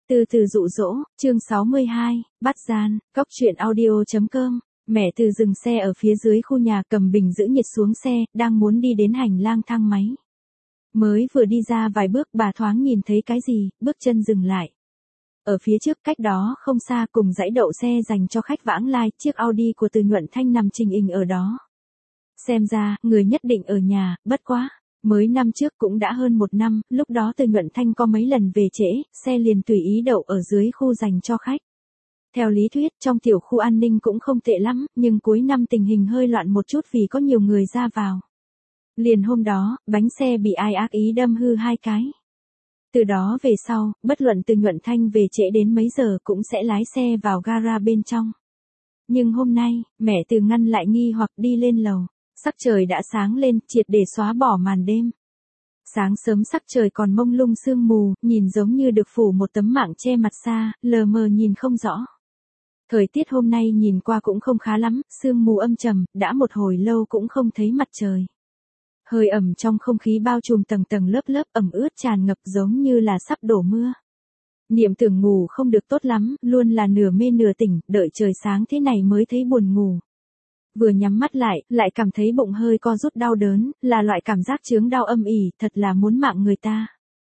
Từ từ dụ dỗ, chương 62, bắt gian, cóc truyện audio.com. Mẹ Từ dừng xe ở phía dưới khu nhà, cầm bình giữ nhiệt xuống xe, đang muốn đi đến hành lang thang máy. Mới vừa đi ra vài bước, bà thoáng nhìn thấy cái gì, bước chân dừng lại. Ở phía trước, cách đó không xa, cùng dãy đậu xe dành cho khách vãng lai, chiếc Audi của Từ Nhuận Thanh nằm trình hình ở đó. Xem ra, người nhất định ở nhà, bất quá. Mới năm trước cũng đã hơn một năm, lúc đó Từ Nhuận Thanh có mấy lần về trễ, xe liền tùy ý đậu ở dưới khu dành cho khách. Theo lý thuyết, trong tiểu khu an ninh cũng không tệ lắm, nhưng cuối năm tình hình hơi loạn một chút vì có nhiều người ra vào. Liền hôm đó, bánh xe bị ai ác ý đâm hư 2 cái. Từ đó về sau, bất luận Từ Nhuận Thanh về trễ đến mấy giờ cũng sẽ lái xe vào gara bên trong. Nhưng hôm nay, mẹ Từ ngăn lại nghi hoặc đi lên lầu. Sắc trời đã sáng lên, triệt để xóa bỏ màn đêm. Sáng sớm sắc trời còn mông lung sương mù, nhìn giống như được phủ một tấm mảng che mặt xa, lờ mờ nhìn không rõ. Thời tiết hôm nay nhìn qua cũng không khá lắm, sương mù âm trầm, đã một hồi lâu cũng không thấy mặt trời. Hơi ẩm trong không khí bao trùm tầng tầng lớp lớp, ẩm ướt tràn ngập giống như là sắp đổ mưa. Niệm tưởng ngủ không được tốt lắm, luôn là nửa mê nửa tỉnh, đợi trời sáng thế này mới thấy buồn ngủ. Vừa nhắm mắt lại cảm thấy bụng hơi co rút đau đớn, là loại cảm giác chướng đau âm ỉ, thật là muốn mạng người ta.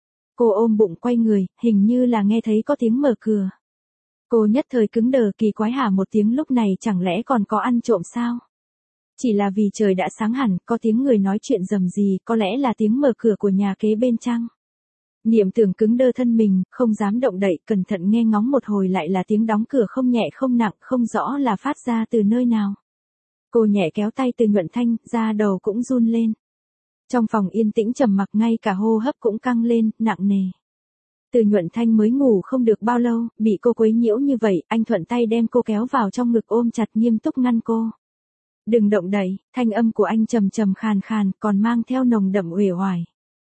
Cô ôm bụng quay người, hình như là nghe thấy có tiếng mở cửa. Cô nhất thời cứng đờ, kỳ quái hả một tiếng lúc này chẳng lẽ còn có ăn trộm sao? Chỉ là vì trời đã sáng hẳn, có tiếng người nói chuyện rầm rì, có lẽ là tiếng mở cửa của nhà kế bên chăng? Niệm tưởng cứng đơ thân mình, không dám động đậy, cẩn thận nghe ngóng một hồi lại là tiếng đóng cửa không nhẹ không nặng, không rõ là phát ra từ nơi nào. Cô nhẹ kéo tay Từ Nhuận Thanh, da đầu cũng run lên. Trong phòng yên tĩnh trầm mặc, ngay cả hô hấp cũng căng lên, nặng nề. Từ Nhuận Thanh mới ngủ không được bao lâu, bị cô quấy nhiễu như vậy, anh thuận tay đem cô kéo vào trong ngực ôm chặt, nghiêm túc ngăn cô. Đừng động đậy, thanh âm của anh trầm trầm khàn khàn, còn mang theo nồng đậm uể oải.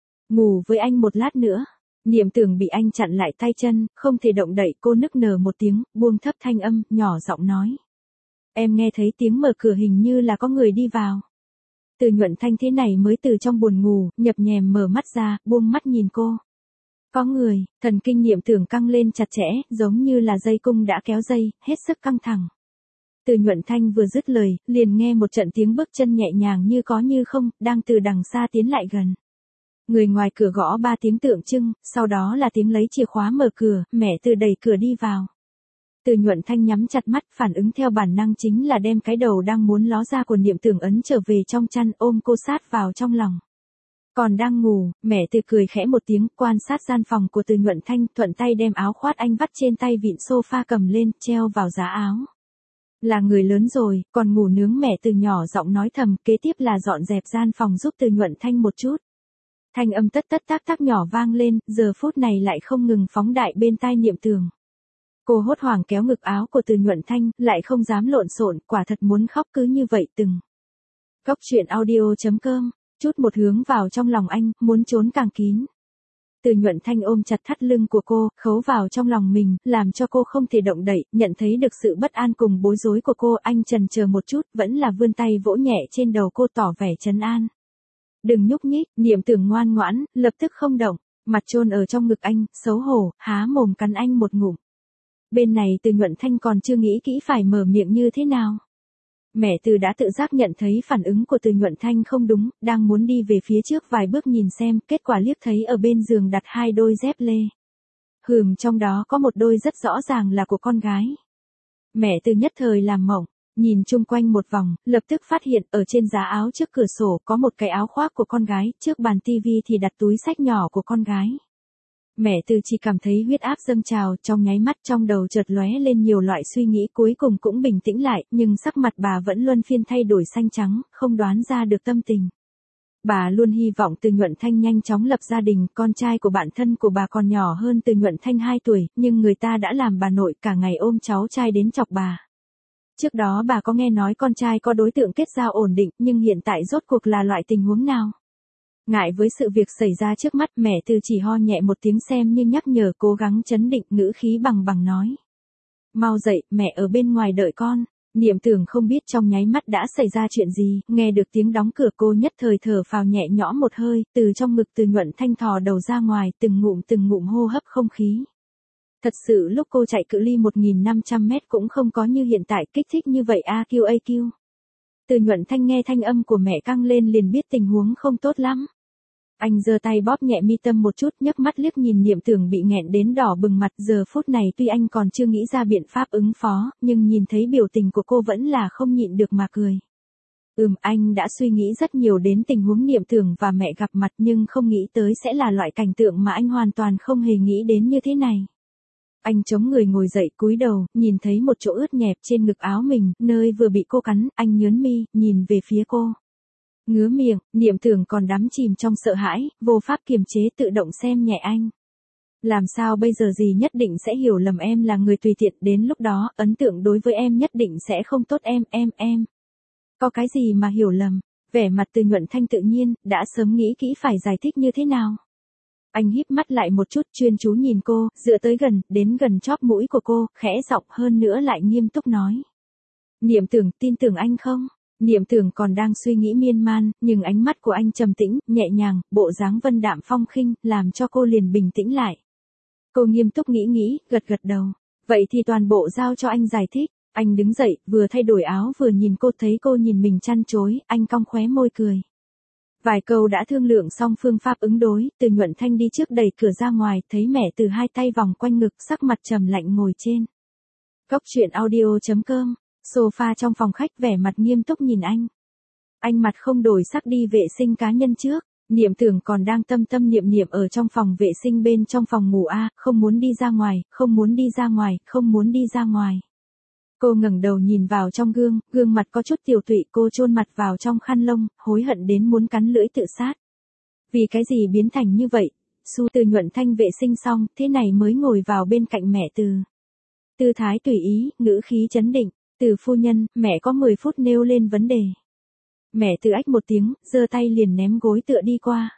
Ngủ với anh một lát nữa. Niệm tưởng bị anh chặn lại tay chân, không thể động đậy, cô nức nở một tiếng, buông thấp thanh âm, nhỏ giọng nói. Em nghe thấy tiếng mở cửa, hình như là có người đi vào. Từ Nhuận Thanh thế này mới từ trong buồn ngủ, nhập nhèm mở mắt ra, buông mắt nhìn cô. Có người, thần kinh niệm tưởng căng lên chặt chẽ, giống như là dây cung đã kéo dây, hết sức căng thẳng. Từ Nhuận Thanh vừa dứt lời, liền nghe một trận tiếng bước chân nhẹ nhàng như có như không, đang từ đằng xa tiến lại gần. Người ngoài cửa gõ 3 tiếng tượng trưng, sau đó là tiếng lấy chìa khóa mở cửa, mẹ Từ đẩy cửa đi vào. Từ Nhuận Thanh nhắm chặt mắt, phản ứng theo bản năng chính là đem cái đầu đang muốn ló ra của niệm tưởng ấn trở về trong chăn, ôm cô sát vào trong lòng. Còn đang ngủ, mẹ Từ cười khẽ một tiếng, quan sát gian phòng của Từ Nhuận Thanh, thuận tay đem áo khoác anh vắt trên tay vịn sofa cầm lên, treo vào giá áo. Là người lớn rồi, còn ngủ nướng, mẹ Từ nhỏ giọng nói thầm, kế tiếp là dọn dẹp gian phòng giúp Từ Nhuận Thanh một chút. Thanh âm tất tất tác tác nhỏ vang lên, giờ phút này lại không ngừng phóng đại bên tai niệm tưởng. Cô hốt hoảng kéo ngực áo của Từ Nhuận Thanh, lại không dám lộn xộn, quả thật muốn khóc cứ như vậy từng. Cóc truyện audio.com, chút một hướng vào trong lòng anh, muốn trốn càng kín. Từ Nhuận Thanh ôm chặt thắt lưng của cô, khấu vào trong lòng mình, làm cho cô không thể động đậy, nhận thấy được sự bất an cùng bối rối của cô, anh chần chờ một chút, vẫn là vươn tay vỗ nhẹ trên đầu cô tỏ vẻ trấn an. Đừng nhúc nhích, niệm tưởng ngoan ngoãn, lập tức không động, mặt chôn ở trong ngực anh, xấu hổ, há mồm cắn anh một ngụm. Bên này Từ Nhuận Thanh còn chưa nghĩ kỹ phải mở miệng như thế nào. Mẹ Từ đã tự giác nhận thấy phản ứng của Từ Nhuận Thanh không đúng, đang muốn đi về phía trước vài bước nhìn xem, kết quả liếc thấy ở bên giường đặt 2 đôi dép lê. Trong đó có một đôi rất rõ ràng là của con gái. Mẹ Từ nhất thời làm mộng, nhìn chung quanh một vòng, lập tức phát hiện ở trên giá áo trước cửa sổ có một cái áo khoác của con gái, trước bàn tivi thì đặt túi xách nhỏ của con gái. Mẹ Từ chỉ cảm thấy huyết áp dâng trào, trong nháy mắt trong đầu chợt lóe lên nhiều loại suy nghĩ, cuối cùng cũng bình tĩnh lại, nhưng sắc mặt bà vẫn luân phiên thay đổi xanh trắng, không đoán ra được tâm tình. Bà luôn hy vọng Từ Nhuận Thanh nhanh chóng lập gia đình, con trai của bạn thân của bà còn nhỏ hơn Từ Nhuận Thanh 2 tuổi, nhưng người ta đã làm bà nội cả ngày ôm cháu trai đến chọc bà. Trước đó bà có nghe nói con trai có đối tượng kết giao ổn định, nhưng hiện tại rốt cuộc là loại tình huống nào? Ngại với sự việc xảy ra trước mắt, mẹ Từ chỉ ho nhẹ một tiếng xem như nhắc nhở, cố gắng trấn định, ngữ khí bằng bằng nói. Mau dậy, mẹ ở bên ngoài đợi con. Niệm tưởng không biết trong nháy mắt đã xảy ra chuyện gì, nghe được tiếng đóng cửa cô nhất thời thở phào nhẹ nhõm một hơi, từ trong ngực Từ Nhuận Thanh thò đầu ra ngoài, từng ngụm hô hấp không khí. Thật sự lúc cô chạy cự ly 1.500 mét cũng không có như hiện tại kích thích như vậy AQ. Từ Nhuận Thanh nghe thanh âm của mẹ căng lên liền biết tình huống không tốt lắm. Anh giơ tay bóp nhẹ mi tâm một chút, nhấc mắt liếc nhìn Niệm Tưởng bị nghẹn đến đỏ bừng mặt, giờ phút này tuy anh còn chưa nghĩ ra biện pháp ứng phó, nhưng nhìn thấy biểu tình của cô vẫn là không nhịn được mà cười. Anh đã suy nghĩ rất nhiều đến tình huống Niệm Tưởng và mẹ gặp mặt nhưng không nghĩ tới sẽ là loại cảnh tượng mà anh hoàn toàn không hề nghĩ đến như thế này. Anh chống người ngồi dậy cúi đầu, nhìn thấy một chỗ ướt nhẹp trên ngực áo mình, nơi vừa bị cô cắn, anh nhớn mi, nhìn về phía cô. Ngứa miệng, Niệm Tưởng còn đắm chìm trong sợ hãi, vô pháp kiềm chế tự động xem nhẹ anh. Làm sao bây giờ gì nhất định sẽ hiểu lầm em là người tùy tiện, đến lúc đó, ấn tượng đối với em nhất định sẽ không tốt em. Có cái gì mà hiểu lầm, vẻ mặt Từ Nhuận Thanh tự nhiên, đã sớm nghĩ kỹ phải giải thích như thế nào. Anh híp mắt lại một chút chuyên chú nhìn cô, dựa tới gần, đến gần chóp mũi của cô, khẽ giọng hơn nữa lại nghiêm túc nói. Niệm Tưởng, tin tưởng anh không? Niệm Tưởng còn đang suy nghĩ miên man, nhưng ánh mắt của anh trầm tĩnh, nhẹ nhàng, bộ dáng vân đạm phong khinh, làm cho cô liền bình tĩnh lại. Cô nghiêm túc nghĩ, gật đầu. Vậy thì toàn bộ giao cho anh giải thích. Anh đứng dậy, vừa thay đổi áo vừa nhìn cô, thấy cô nhìn mình chăn chối, anh cong khóe môi cười. Vài câu đã thương lượng xong phương pháp ứng đối, Từ Nhuận Thanh đi trước đẩy cửa ra ngoài, thấy mẹ Từ hai tay vòng quanh ngực, sắc mặt trầm lạnh ngồi trên. Góc truyện audio.com, sofa trong phòng khách, vẻ mặt nghiêm túc nhìn anh. Anh mặt không đổi sắc đi vệ sinh cá nhân trước, Niệm Tưởng còn đang tâm niệm ở trong phòng vệ sinh bên trong phòng ngủ không muốn đi ra ngoài, không muốn đi ra ngoài. Cô ngẩng đầu nhìn vào trong gương, gương mặt có chút tiểu tụy, cô chôn mặt vào trong khăn lông, hối hận đến muốn cắn lưỡi tự sát. Vì cái gì biến thành như vậy? Từ Nhuận Thanh vệ sinh xong, thế này mới ngồi vào bên cạnh mẹ Từ. Tư thái tùy ý, ngữ khí trấn định, Từ phu nhân, mẹ có 10 phút nêu lên vấn đề. Mẹ Từ ách một tiếng, giơ tay liền ném gối tựa đi qua.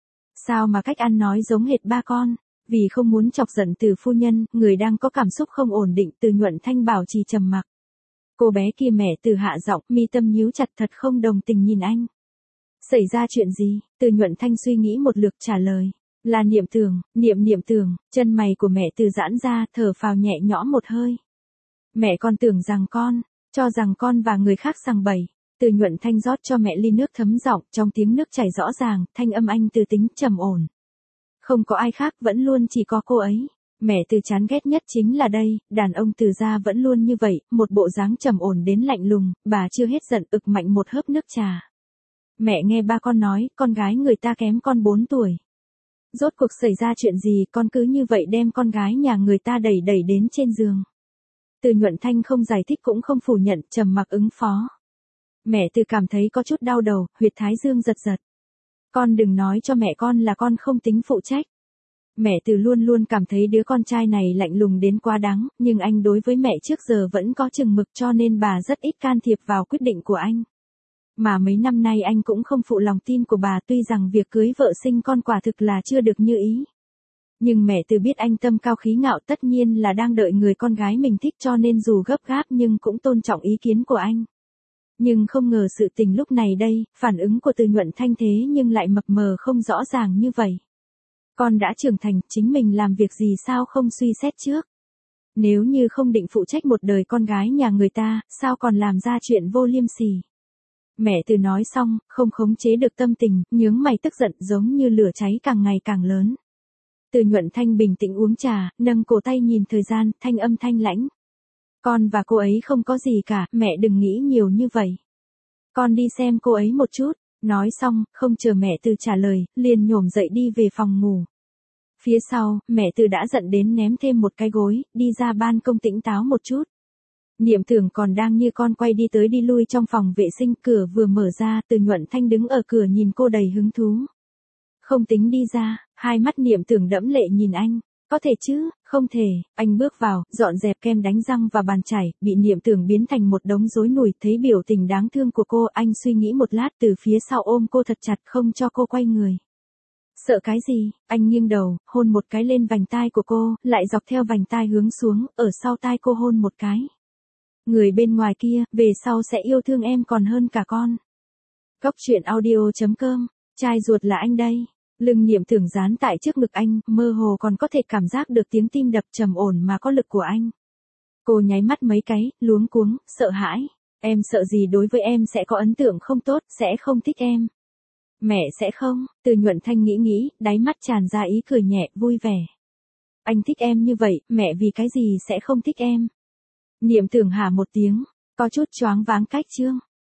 Sao mà cách ăn nói giống hệt ba con? Vì không muốn chọc giận Từ phu nhân, người đang có cảm xúc không ổn định, Từ Nhuận Thanh bảo trì trầm mặc. Cô bé kia mẹ Từ hạ giọng, mi tâm nhíu chặt, thật không đồng tình nhìn anh. Xảy ra chuyện gì? Từ Nhuận Thanh suy nghĩ một lượt trả lời. Là Niệm Tưởng, Niệm Tưởng, chân mày của mẹ Từ giãn ra, thở phào nhẹ nhõm một hơi. Mẹ con tưởng rằng cho rằng con và người khác sằng bậy. Từ Nhuận Thanh rót cho mẹ ly nước thấm giọng, trong tiếng nước chảy rõ ràng, thanh âm anh từ tính trầm ổn. Không có ai khác, vẫn luôn chỉ có cô ấy. Mẹ Từ chán ghét nhất chính là đây, đàn ông Từ gia vẫn luôn như vậy, một bộ dáng trầm ổn đến lạnh lùng, bà chưa hết giận ực mạnh một hớp nước trà. Mẹ nghe ba con nói, con gái người ta kém con 4 tuổi. Rốt cuộc xảy ra chuyện gì, con cứ như vậy đem con gái nhà người ta đẩy đến trên giường. Từ Nhuận Thanh không giải thích cũng không phủ nhận, trầm mặc ứng phó. Mẹ Từ cảm thấy có chút đau đầu, huyệt thái dương giật. Con đừng nói cho mẹ con là con không tính phụ trách. Mẹ Từ luôn luôn cảm thấy đứa con trai này lạnh lùng đến quá đáng, nhưng anh đối với mẹ trước giờ vẫn có chừng mực cho nên bà rất ít can thiệp vào quyết định của anh. Mà mấy năm nay anh cũng không phụ lòng tin của bà, tuy rằng việc cưới vợ sinh con quả thực là chưa được như ý. Nhưng mẹ Từ biết anh tâm cao khí ngạo, tất nhiên là đang đợi người con gái mình thích, cho nên dù gấp gáp nhưng cũng tôn trọng ý kiến của anh. Nhưng không ngờ sự tình lúc này đây, phản ứng của Từ Nhuận Thanh thế nhưng lại mập mờ không rõ ràng như vậy. Con đã trưởng thành, chính mình làm việc gì sao không suy xét trước? Nếu như không định phụ trách một đời con gái nhà người ta, sao còn làm ra chuyện vô liêm sỉ? Mẹ Từ nói xong, không khống chế được tâm tình, nhướng mày tức giận giống như lửa cháy càng ngày càng lớn. Từ Nhuận Thanh bình tĩnh uống trà, nâng cổ tay nhìn thời gian, thanh âm thanh lãnh. Con và cô ấy không có gì cả, mẹ đừng nghĩ nhiều như vậy. Con đi xem cô ấy một chút. Nói xong, không chờ mẹ Từ trả lời, liền nhổm dậy đi về phòng ngủ. Phía sau, mẹ Từ đã giận đến ném thêm một cái gối, đi ra ban công tĩnh táo một chút. Niệm Tưởng còn đang như con quay đi tới đi lui trong phòng vệ sinh, cửa vừa mở ra, Từ Nhuận Thanh đứng ở cửa nhìn cô đầy hứng thú. Không tính đi ra, hai mắt Niệm Tưởng đẫm lệ nhìn anh. Có thể chứ, không thể, anh bước vào, dọn dẹp kem đánh răng và bàn chải, bị Niệm Tưởng biến thành một đống rối nùi, thấy biểu tình đáng thương của cô, anh suy nghĩ một lát từ phía sau ôm cô thật chặt không cho cô quay người. Sợ cái gì, anh nghiêng đầu, hôn một cái lên vành tai của cô, lại dọc theo vành tai hướng xuống, ở sau tai cô hôn một cái. Người bên ngoài kia, về sau sẽ yêu thương em còn hơn cả con. Góc truyện audio.com, trai ruột là anh đây. Lưng Niệm Tưởng dán tại trước ngực anh, mơ hồ còn có thể cảm giác được tiếng tim đập trầm ổn mà có lực của anh. Cô nháy mắt mấy cái, luống cuống, sợ hãi. Em sợ gì? Đối với em sẽ có ấn tượng không tốt, sẽ không thích em. Mẹ sẽ không, Từ Nhuận Thanh nghĩ, đáy mắt tràn ra ý cười nhẹ, vui vẻ. Anh thích em như vậy, mẹ vì cái gì sẽ không thích em? Niệm Tưởng hả một tiếng, có chút choáng váng cách chương.